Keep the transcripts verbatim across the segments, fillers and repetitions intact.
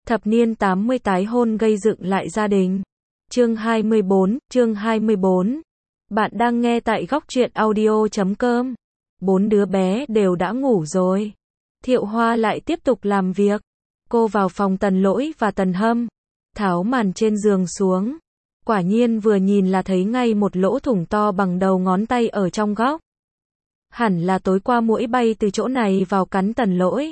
Thập niên tám mươi tái hôn gây dựng lại gia đình. Chương hai mươi bốn, chương hai mươi bốn. Bạn đang nghe tại góc truyện audio chấm com. Bốn đứa bé đều đã ngủ rồi. Thiệu Hoa lại tiếp tục làm việc. Cô vào phòng Tần Lỗi và Tần Hâm, tháo màn trên giường xuống. Quả nhiên vừa nhìn là thấy ngay một lỗ thủng to bằng đầu ngón tay ở trong góc. Hẳn là tối qua muỗi bay từ chỗ này vào cắn Tần Lỗi.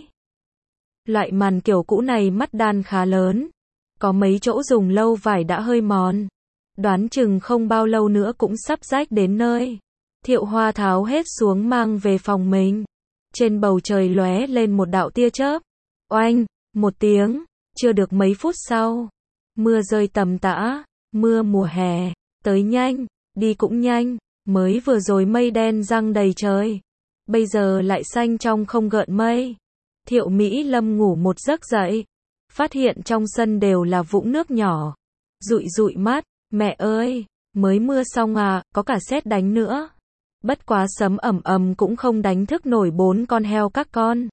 Loại màn kiểu cũ này mắt đan khá lớn. Có mấy chỗ dùng lâu vải đã hơi mòn. Đoán chừng không bao lâu nữa cũng sắp rách đến nơi. Thiệu Hoa tháo hết xuống mang về phòng mình. Trên bầu trời lóe lên một đạo tia chớp. Oanh, một tiếng, chưa được mấy phút sau. Mưa rơi tầm tã, mưa mùa hè, tới nhanh, đi cũng nhanh. Mới vừa rồi mây đen giăng đầy trời. Bây giờ lại xanh trong không gợn mây. Thiệu Mỹ Lâm ngủ một giấc dậy. Phát hiện trong sân đều là vũng nước nhỏ. Dụi dụi mắt, mẹ ơi, mới mưa xong à, có cả sét đánh nữa. Bất quá sấm ầm ầm cũng không đánh thức nổi bốn con heo các con.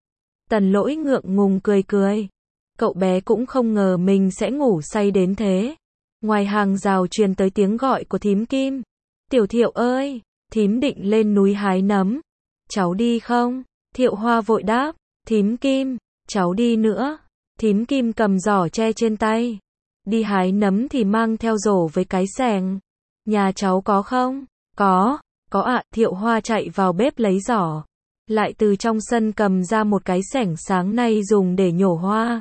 Tần Lỗi ngượng ngùng cười cười. Cậu bé cũng không ngờ mình sẽ ngủ say đến thế. Ngoài hàng rào truyền tới tiếng gọi của thím Kim. Tiểu Thiệu ơi, thím định lên núi hái nấm. Cháu đi không? Thiệu Hoa vội đáp. Thím Kim, cháu đi nữa. Thím Kim cầm giỏ tre trên tay. Đi hái nấm thì mang theo rổ với cái xẻng. Nhà cháu có không? Có, có ạ. Thiệu Hoa chạy vào bếp lấy giỏ. Lại từ trong sân cầm ra một cái xẻng sáng nay dùng để nhổ hoa.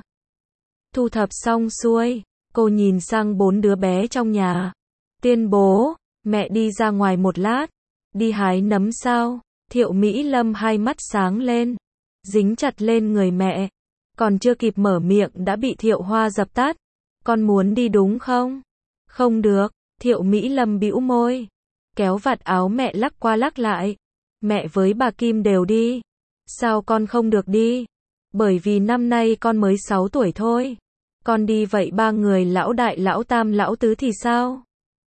Thu thập xong xuôi, cô nhìn sang bốn đứa bé trong nhà. Tuyên bố, mẹ đi ra ngoài một lát. Đi hái nấm sao? Thiệu Mỹ Lâm hai mắt sáng lên. Dính chặt lên người mẹ. Còn chưa kịp mở miệng đã bị Thiệu Hoa dập tắt. Con muốn đi đúng không? Không được. Thiệu Mỹ Lâm bĩu môi. Kéo vạt áo mẹ lắc qua lắc lại. Mẹ với bà Kim đều đi. Sao con không được đi? Bởi vì năm nay con mới sáu tuổi thôi. Con đi vậy ba người lão đại lão tam lão tứ thì sao?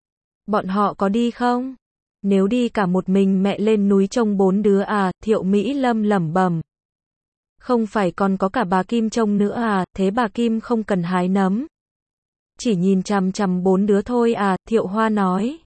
Bọn họ có đi không? Nếu đi cả một mình mẹ lên núi trông bốn đứa à? Thiệu Mỹ Lâm lẩm bẩm. Không phải còn có cả bà Kim trông nữa à? Thế bà Kim không cần hái nấm. Chỉ nhìn chằm chằm bốn đứa thôi à? Thiệu Hoa nói.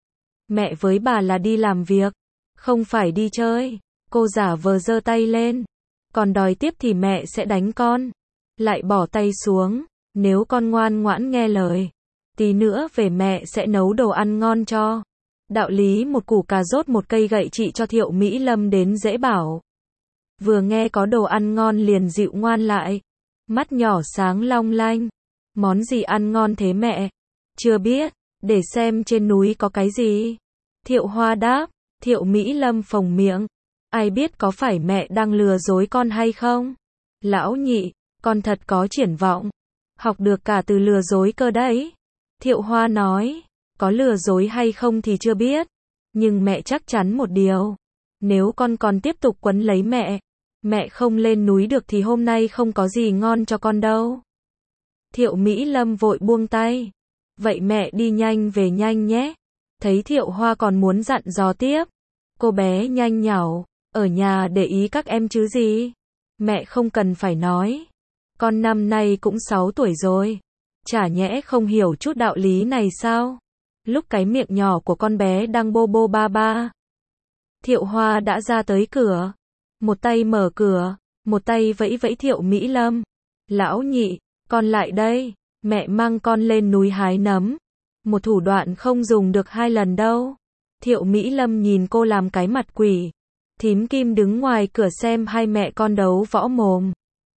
Mẹ với bà là đi làm việc, không phải đi chơi. Cô giả vờ giơ tay lên. Còn đòi tiếp thì mẹ sẽ đánh con. Lại bỏ tay xuống. Nếu con ngoan ngoãn nghe lời, tí nữa về mẹ sẽ nấu đồ ăn ngon cho. Đạo lý một củ cà rốt một cây gậy trị cho Thiệu Mỹ Lâm đến dễ bảo. Vừa nghe có đồ ăn ngon liền dịu ngoan lại. Mắt nhỏ sáng long lanh. Món gì ăn ngon thế mẹ? Chưa biết, để xem trên núi có cái gì. Thiệu Hoa đáp. Thiệu Mỹ Lâm phồng miệng. Ai biết có phải mẹ đang lừa dối con hay không? Lão nhị, con thật có triển vọng. Học được cả từ lừa dối cơ đấy. Thiệu Hoa nói. Có lừa dối hay không thì chưa biết. Nhưng mẹ chắc chắn một điều. Nếu con còn tiếp tục quấn lấy mẹ, mẹ không lên núi được thì hôm nay không có gì ngon cho con đâu. Thiệu Mỹ Lâm vội buông tay. Vậy mẹ đi nhanh về nhanh nhé. Thấy Thiệu Hoa còn muốn dặn dò tiếp. Cô bé nhanh nhảu. Ở nhà để ý các em chứ gì. Mẹ không cần phải nói. Con năm nay cũng sáu tuổi rồi. Chả nhẽ không hiểu chút đạo lý này sao? Lúc cái miệng nhỏ của con bé đang bô bô ba ba. Thiệu Hoa đã ra tới cửa. Một tay mở cửa, một tay vẫy vẫy Thiệu Mỹ Lâm. Lão nhị, con lại đây. Mẹ mang con lên núi hái nấm. Một thủ đoạn không dùng được hai lần đâu. Thiệu Mỹ Lâm nhìn cô làm cái mặt quỷ. Thím Kim đứng ngoài cửa xem hai mẹ con đấu võ mồm.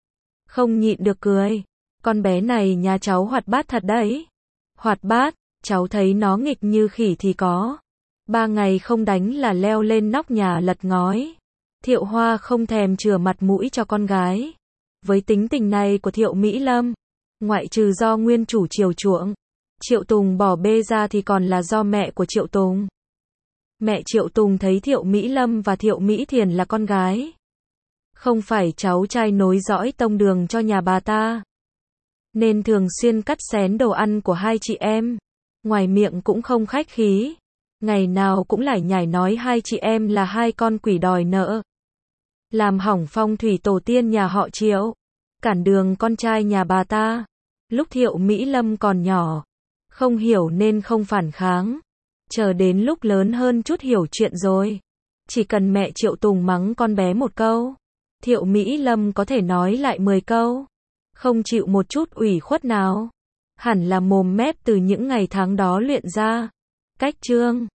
Không nhịn được cười. Con bé này nhà cháu hoạt bát thật đấy. Hoạt bát, cháu thấy nó nghịch như khỉ thì có. Ba ngày không đánh là leo lên nóc nhà lật ngói. Thiệu Hoa không thèm chừa mặt mũi cho con gái. Với tính tình này của Thiệu Mỹ Lâm, ngoại trừ do nguyên chủ chiều chuộng, Triệu Tùng bỏ bê ra thì còn là do mẹ của Triệu Tùng. Mẹ Triệu Tùng thấy Thiệu Mỹ Lâm và Thiệu Mỹ Thiền là con gái. Không phải cháu trai nối dõi tông đường cho nhà bà ta. Nên thường xuyên cắt xén đồ ăn của hai chị em. Ngoài miệng cũng không khách khí. Ngày nào cũng lải nhải nói hai chị em là hai con quỷ đòi nợ. Làm hỏng phong thủy tổ tiên nhà họ Triệu. cản đường con trai nhà bà ta. Lúc Thiệu Mỹ Lâm còn nhỏ, không hiểu nên không phản kháng. Chờ đến lúc lớn hơn chút hiểu chuyện rồi, chỉ cần mẹ Triệu Tùng mắng con bé một câu, Thiệu Mỹ Lâm có thể nói lại mười câu, không chịu một chút ủy khuất nào. Hẳn là mồm mép từ những ngày tháng đó luyện ra. Cách chương